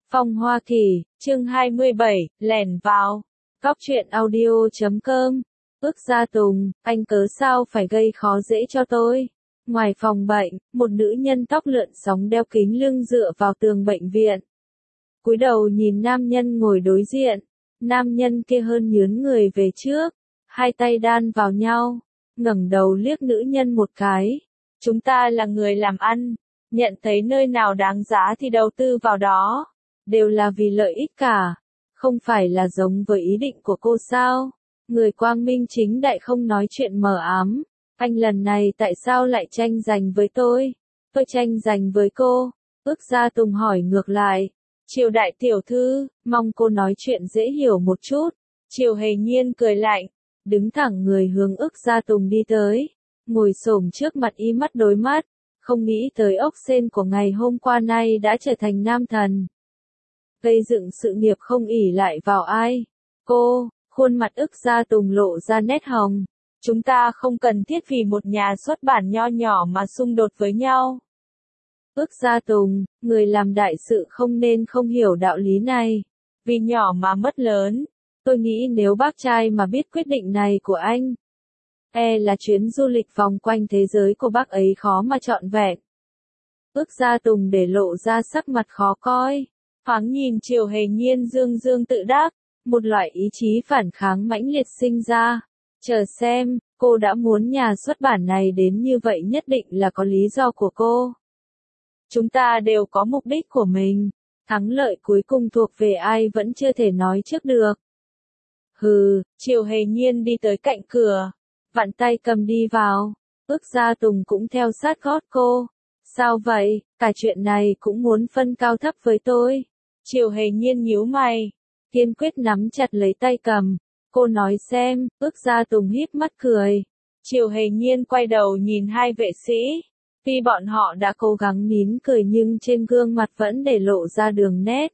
Phong Hoa Kỳ, chương 27, lẻn vào. Cóc truyện audio.com. Ước Gia Tùng, anh cớ sao phải gây khó dễ cho tôi? Ngoài phòng bệnh, một nữ nhân tóc lượn sóng đeo kính lưng dựa vào tường bệnh viện. Cúi đầu nhìn nam nhân ngồi đối diện. Nam nhân kia hơn nhướn người về trước, hai tay đan vào nhau, ngẩng đầu liếc nữ nhân một cái. Chúng ta là người làm ăn, nhận thấy nơi nào đáng giá thì đầu tư vào đó. Đều là vì lợi ích cả, không phải là giống với ý định của cô sao? Người quang minh chính đại không nói chuyện mờ ám. Anh lần này tại sao lại tranh giành với tôi? Tôi tranh giành với cô. Ước Gia Tùng hỏi ngược lại. Triều đại tiểu thư, mong cô nói chuyện dễ hiểu một chút. Triều Hề Nhiên cười lạnh, đứng thẳng người hướng Ước Gia Tùng đi tới, ngồi xổm trước mặt y mắt đối mắt, không nghĩ tới ốc sên của ngày hôm qua nay đã trở thành nam thần. Gây dựng sự nghiệp không ỷ lại vào ai. Cô, khuôn mặt Ước Gia Tùng lộ ra nét hồng. Chúng ta không cần thiết vì một nhà xuất bản nho nhỏ mà xung đột với nhau. Ước Gia Tùng, người làm đại sự không nên không hiểu đạo lý này. Vì nhỏ mà mất lớn. Tôi nghĩ nếu bác trai mà biết quyết định này của anh, là chuyến du lịch vòng quanh thế giới của bác ấy khó mà trọn vẹn. Ước Gia Tùng để lộ ra sắc mặt khó coi. Thoáng nhìn Triều Hề Nhiên dương dương tự đắc, một loại ý chí phản kháng mãnh liệt sinh ra. Chờ xem, cô đã muốn nhà xuất bản này đến như vậy nhất định là có lý do của cô. Chúng ta đều có mục đích của mình. Thắng lợi cuối cùng thuộc về ai vẫn chưa thể nói trước được. Hừ, Triều Hề Nhiên đi tới cạnh cửa, vặn tay cầm đi vào. Ước Gia Tùng cũng theo sát gót cô. Sao vậy, cả chuyện này cũng muốn phân cao thấp với tôi? Triều Hề Nhiên nhíu mày, kiên quyết nắm chặt lấy tay cầm. Cô nói xem. Ước Gia Tùng híp mắt cười. Triều Hề Nhiên quay đầu nhìn hai vệ sĩ. Tuy bọn họ đã cố gắng nín cười nhưng trên gương mặt vẫn để lộ ra đường nét.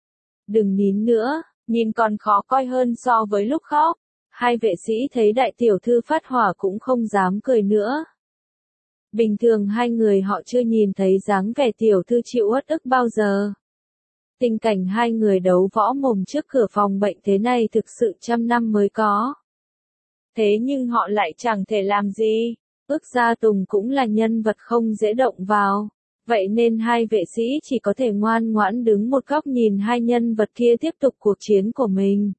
Đừng nín nữa, nhìn còn khó coi hơn so với lúc khóc. Hai vệ sĩ thấy đại tiểu thư phát hỏa cũng không dám cười nữa. Bình thường hai người họ chưa nhìn thấy dáng vẻ tiểu thư chịu uất ức bao giờ. Tình cảnh hai người đấu võ mồm trước cửa phòng bệnh thế này thực sự trăm năm mới có. Thế nhưng họ lại chẳng thể làm gì. Ước Gia Tùng cũng là nhân vật không dễ động vào. Vậy nên hai vệ sĩ chỉ có thể ngoan ngoãn đứng một góc nhìn hai nhân vật kia tiếp tục cuộc chiến của mình.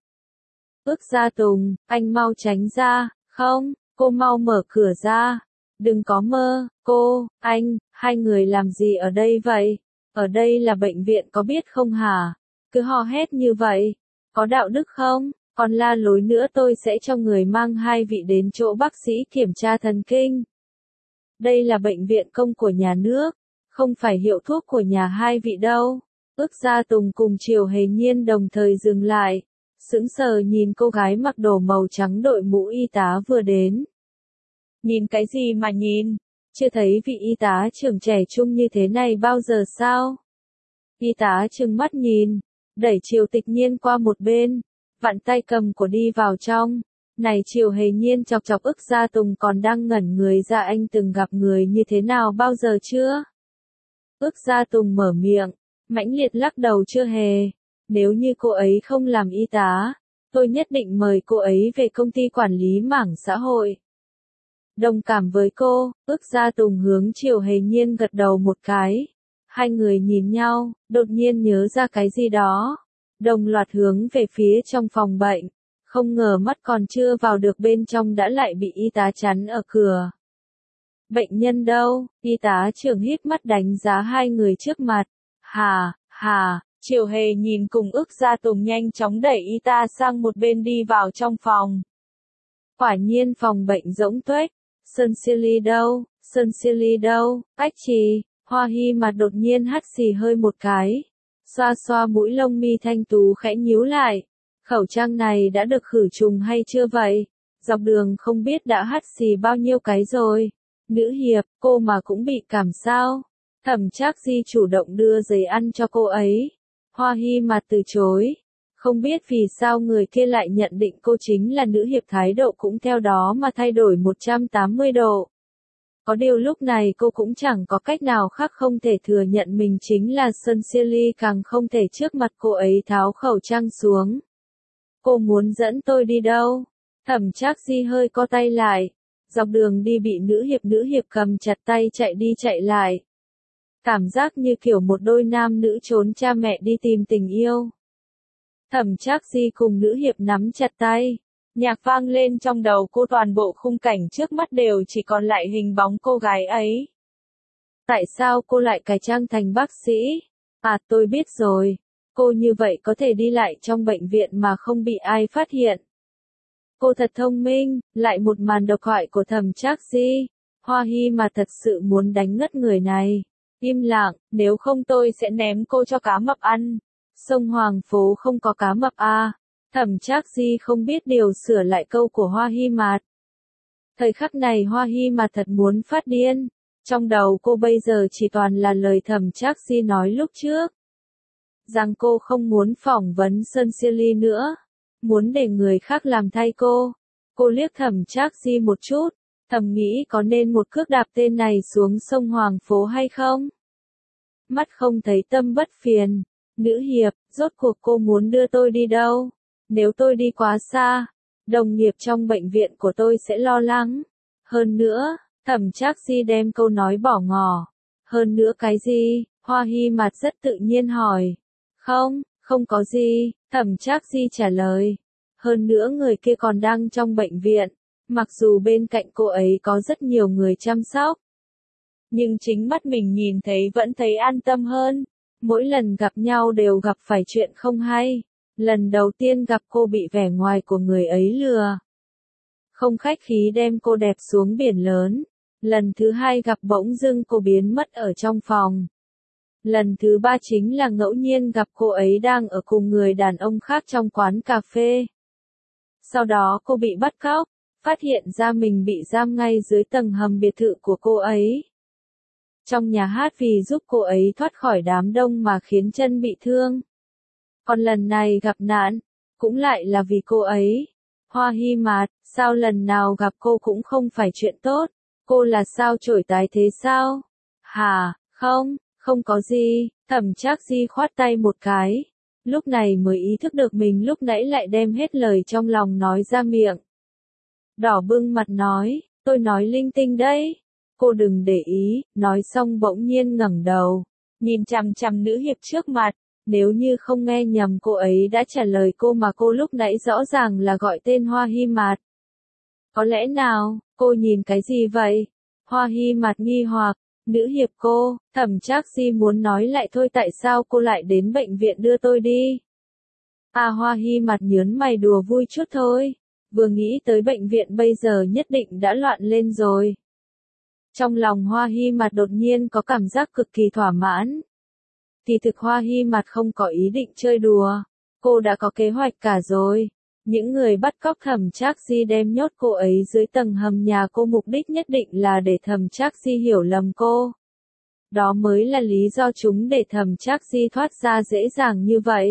Ước Gia Tùng, anh mau tránh ra. Không, cô mau mở cửa ra. Đừng có mơ, cô, anh, hai người làm gì ở đây vậy? Ở đây là bệnh viện có biết không hả? Cứ hò hét như vậy, có đạo đức không? Còn la lối nữa tôi sẽ cho người mang hai vị đến chỗ bác sĩ kiểm tra thần kinh. Đây là bệnh viện công của nhà nước, không phải hiệu thuốc của nhà hai vị đâu. Ước Gia Tùng cùng Triều Hề Nhiên đồng thời dừng lại, sững sờ nhìn cô gái mặc đồ màu trắng đội mũ y tá vừa đến. Nhìn cái gì mà nhìn? Chưa thấy vị y tá trưởng trẻ trung như thế này bao giờ sao? Y tá trừng mắt nhìn, đẩy Triều Tịch Nhiên qua một bên, vặn tay cầm của đi vào trong. Này Triều Hề Nhiên chọc chọc Ước Gia Tùng còn đang ngẩn người ra, anh từng gặp người như thế nào bao giờ chưa? Ước Gia Tùng mở miệng, mãnh liệt lắc đầu chưa hề. Nếu như cô ấy không làm y tá, tôi nhất định mời cô ấy về công ty quản lý mảng xã hội. Đồng cảm với cô. Ước Gia Tùng hướng Triều Hề Nhiên gật đầu một cái. Hai người nhìn nhau, đột nhiên nhớ ra cái gì đó. Đồng loạt hướng về phía trong phòng bệnh. Không ngờ mắt còn chưa vào được bên trong đã lại bị y tá chắn ở cửa. Bệnh nhân đâu? Y tá trưởng híp mắt đánh giá hai người trước mặt. Hà, Triều Hề nhìn cùng Ước Gia Tùng nhanh chóng đẩy y tá sang một bên đi vào trong phòng. Quả nhiên phòng bệnh rỗng tuếch. Sơn Silly đâu? Ách Trì, Hoa Hy mặt đột nhiên hắt xì hơi một cái. Xoa xoa mũi lông mi thanh tú khẽ nhíu lại. Khẩu trang này đã được khử trùng hay chưa vậy? Dọc đường không biết đã hắt xì bao nhiêu cái rồi. Nữ hiệp, cô mà cũng bị cảm sao? Thẩm Trác Di chủ động đưa giấy ăn cho cô ấy. Hoa Hy mặt từ chối. Không biết vì sao người kia lại nhận định cô chính là nữ hiệp, thái độ cũng theo đó mà thay đổi 180 độ. Có điều lúc này cô cũng chẳng có cách nào khác không thể thừa nhận mình chính là Sincerely, càng không thể trước mặt cô ấy tháo khẩu trang xuống. Cô muốn dẫn tôi đi đâu? Thẩm Trác Di hơi co tay lại. Dọc đường đi bị nữ hiệp cầm chặt tay chạy đi chạy lại. Cảm giác như kiểu một đôi nam nữ trốn cha mẹ đi tìm tình yêu. Thẩm Trác Di cùng nữ hiệp nắm chặt tay. Nhạc vang lên trong đầu cô, toàn bộ khung cảnh trước mắt đều chỉ còn lại hình bóng cô gái ấy. Tại sao cô lại cải trang thành bác sĩ? À, tôi biết rồi. Cô như vậy có thể đi lại trong bệnh viện mà không bị ai phát hiện. Cô thật thông minh. Lại một màn độc thoại của Thẩm Trác Di. Hoa Hy mà thật sự muốn đánh ngất người này. Im lặng, nếu không tôi sẽ ném cô cho cá mập ăn. Sông Hoàng Phố không có cá mập à. Thẩm Trác Di không biết điều sửa lại câu của Hoa Hy Mạt. Thời khắc này Hoa Hy Mạt thật muốn phát điên. Trong đầu cô bây giờ chỉ toàn là lời Thẩm Trác Di nói lúc trước. Rằng cô không muốn phỏng vấn Sincerely nữa. Muốn để người khác làm thay cô. Cô liếc Thẩm Trác Di một chút. Thầm nghĩ có nên một cước đạp tên này xuống sông Hoàng Phố hay không? Mắt không thấy tâm bất phiền. Nữ hiệp, rốt cuộc cô muốn đưa tôi đi đâu? Nếu tôi đi quá xa, đồng nghiệp trong bệnh viện của tôi sẽ lo lắng. Hơn nữa, Thẩm Trác Di đem câu nói bỏ ngỏ. Hơn nữa cái gì? Hoa Hy Mạt rất tự nhiên hỏi. Không, không có gì, Thẩm Trác Di trả lời. Hơn nữa người kia còn đang trong bệnh viện, mặc dù bên cạnh cô ấy có rất nhiều người chăm sóc. Nhưng chính mắt mình nhìn thấy vẫn thấy an tâm hơn. Mỗi lần gặp nhau đều gặp phải chuyện không hay. Lần đầu tiên gặp cô bị vẻ ngoài của người ấy lừa. Không khách khí đem cô đẹp xuống biển lớn. Lần thứ hai gặp bỗng dưng cô biến mất ở trong phòng. Lần thứ ba chính là ngẫu nhiên gặp cô ấy đang ở cùng người đàn ông khác trong quán cà phê. Sau đó cô bị bắt cóc, phát hiện ra mình bị giam ngay dưới tầng hầm biệt thự của cô ấy. Trong nhà hát vì giúp cô ấy thoát khỏi đám đông mà khiến chân bị thương. Còn lần này gặp nạn, cũng lại là vì cô ấy. Hoa Hy Mạt, sao lần nào gặp cô cũng không phải chuyện tốt? Cô là sao chổi tái thế sao? Hả, không, không có gì. Thẩm Trác Di khoát tay một cái. Lúc này mới ý thức được mình lúc nãy lại đem hết lời trong lòng nói ra miệng. Đỏ bừng mặt nói, tôi nói linh tinh đấy. Cô đừng để ý, nói xong bỗng nhiên ngẩng đầu. Nhìn chằm chằm nữ hiệp trước mặt. Nếu như không nghe nhầm cô ấy đã trả lời cô mà cô lúc nãy rõ ràng là gọi tên Hoa Hy Mạt. Có lẽ nào, cô nhìn cái gì vậy? Hoa Hy Mạt nghi hoặc, nữ hiệp cô, Thẩm Trác Di muốn nói lại thôi, tại sao cô lại đến bệnh viện đưa tôi đi? À, Hoa Hy Mạt nhớn mày đùa vui chút thôi. Vừa nghĩ tới bệnh viện bây giờ nhất định đã loạn lên rồi. Trong lòng Hoa Hy Mạt đột nhiên có cảm giác cực kỳ thỏa mãn. Kỳ thực Hoa Hy Mạt không có ý định chơi đùa. Cô đã có kế hoạch cả rồi. Những người bắt cóc Thẩm Trác Di đem nhốt cô ấy dưới tầng hầm nhà cô, mục đích nhất định là để Thẩm Trác Di hiểu lầm cô. Đó mới là lý do chúng để Thẩm Trác Di thoát ra dễ dàng như vậy.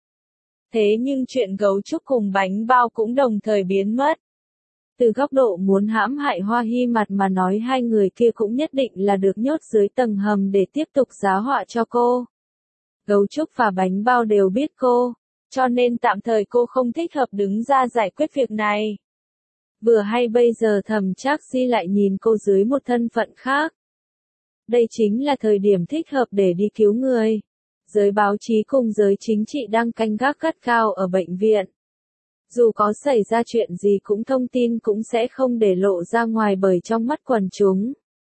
Thế nhưng chuyện gấu trúc cùng bánh bao cũng đồng thời biến mất. Từ góc độ muốn hãm hại Hoa Hy Mạt mà nói, hai người kia cũng nhất định là được nhốt dưới tầng hầm để tiếp tục giá họa cho cô. Gấu trúc và bánh bao đều biết cô, cho nên tạm thời cô không thích hợp đứng ra giải quyết việc này. Vừa hay bây giờ Thẩm Trác Di lại nhìn cô dưới một thân phận khác. Đây chính là thời điểm thích hợp để đi cứu người. Giới báo chí cùng giới chính trị đang canh gác gắt gao ở bệnh viện. Dù có xảy ra chuyện gì cũng thông tin cũng sẽ không để lộ ra ngoài bởi trong mắt quần chúng.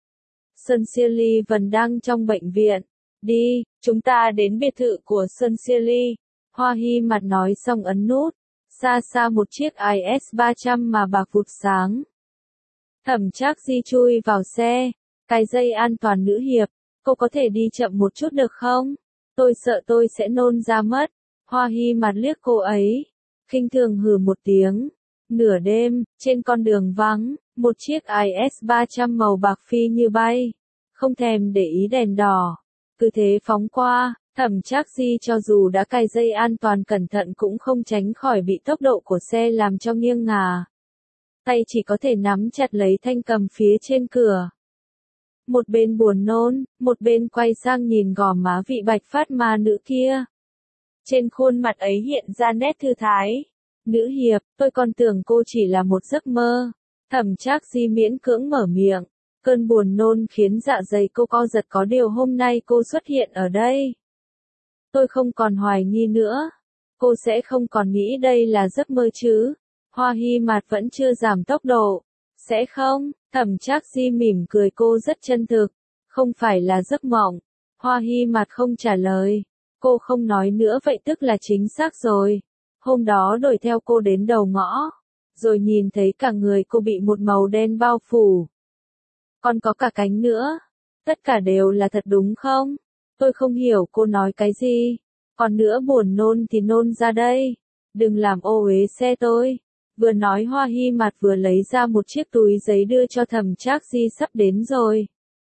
Sincerely vẫn đang trong bệnh viện. Đi, chúng ta đến biệt thự của Sincerely. Hoa Hy Mạt nói xong ấn nút. Xa xa một chiếc IS-300 mà bạc vụt sáng. Thẩm Trác Di chui vào xe. Cài dây an toàn nữ hiệp. Cô có thể đi chậm một chút được không? Tôi sợ tôi sẽ nôn ra mất. Hoa Hy Mạt liếc cô ấy. Khinh thường hừ một tiếng. Nửa đêm, trên con đường vắng, một chiếc IS-300 màu bạc phi như bay. Không thèm để ý đèn đỏ. Cứ thế phóng qua, Thẩm Trác Di cho dù đã cài dây an toàn cẩn thận cũng không tránh khỏi bị tốc độ của xe làm cho nghiêng ngả. Tay chỉ có thể nắm chặt lấy thanh cầm phía trên cửa. Một bên buồn nôn, một bên quay sang nhìn gò má vị bạch phát ma nữ kia. Trên khuôn mặt ấy hiện ra nét thư thái. Nữ hiệp, tôi còn tưởng cô chỉ là một giấc mơ. Thẩm Trác Di miễn cưỡng mở miệng. Cơn buồn nôn khiến dạ dày cô co giật, có điều hôm nay cô xuất hiện ở đây. Tôi không còn hoài nghi nữa. Cô sẽ không còn nghĩ đây là giấc mơ chứ. Hoa Hi Mạt vẫn chưa giảm tốc độ. Sẽ không, Thẩm Trác Di mỉm cười, cô rất chân thực. Không phải là giấc mộng. Hoa Hi Mạt không trả lời. Cô không nói nữa, vậy tức là chính xác rồi. Hôm đó đuổi theo cô đến đầu ngõ. Rồi nhìn thấy cả người cô bị một màu đen bao phủ. Còn có cả cánh nữa. Tất cả đều là thật đúng không? Tôi không hiểu cô nói cái gì. Còn nữa, buồn nôn thì nôn ra đây. Đừng làm ô uế xe tôi. Vừa nói Hoa Hi Mạt vừa lấy ra một chiếc túi giấy đưa cho Thẩm Trác Di. Sắp đến rồi.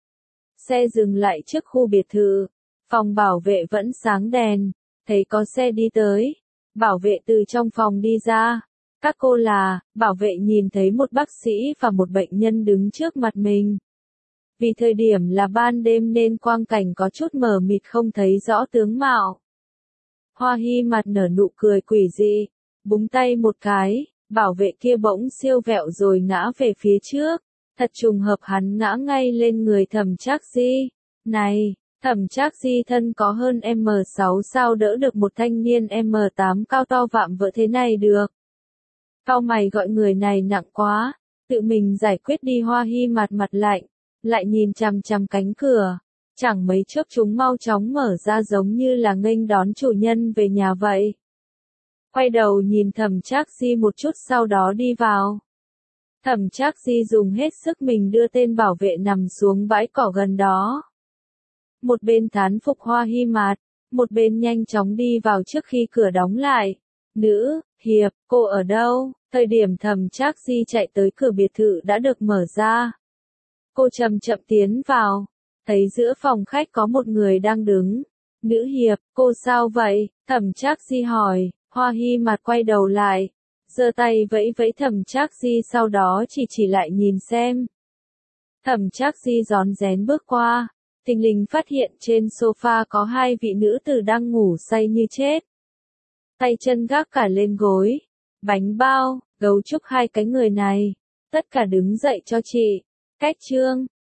Xe dừng lại trước khu biệt thự. Phòng bảo vệ vẫn sáng đèn. Thấy có xe đi tới. Bảo vệ từ trong phòng đi ra. Các cô là, bảo vệ nhìn thấy một bác sĩ và một bệnh nhân đứng trước mặt mình. Vì thời điểm là ban đêm nên quang cảnh có chút mờ mịt, không thấy rõ tướng mạo. Hoa Hi Mạt nở nụ cười quỷ dị, búng tay một cái, bảo vệ kia bỗng siêu vẹo rồi ngã về phía trước. Thật trùng hợp hắn ngã ngay lên người Thẩm Trác Di. Này, Thẩm Trác Di thân có hơn M6 sao đỡ được một thanh niên M8 cao to vạm vỡ thế này được. Cau mày, gọi người này nặng quá, tự mình giải quyết đi. Hoa Hi Mạt mặt lạnh, lại nhìn chằm chằm cánh cửa. Chẳng mấy chốc chúng mau chóng mở ra giống như là nghênh đón chủ nhân về nhà vậy. Quay đầu nhìn Thẩm Trác Di một chút sau đó đi vào. Thẩm Trác Di dùng hết sức mình đưa tên bảo vệ nằm xuống bãi cỏ gần đó. Một bên thán phục Hoa Hi Mạt, một bên nhanh chóng đi vào trước khi cửa đóng lại. Nữ hiệp, cô ở đâu? Thời điểm Thẩm Trác Di chạy tới, cửa biệt thự đã được mở ra. Cô chậm chậm tiến vào, thấy giữa phòng khách có một người đang đứng. Nữ hiệp, cô sao vậy? Thẩm Trác Di hỏi. Hoa Hi Mạt quay đầu lại, giơ tay vẫy vẫy Thẩm Trác Di, sau đó chỉ lại nhìn xem. Thẩm Trác Di rón rén bước qua, thình lình phát hiện trên sofa có hai vị nữ tử đang ngủ say như chết. Tay chân gác cả lên gối, bánh bao, gấu trúc hai cái người này. Tất cả đứng dậy cho chị. Cách chương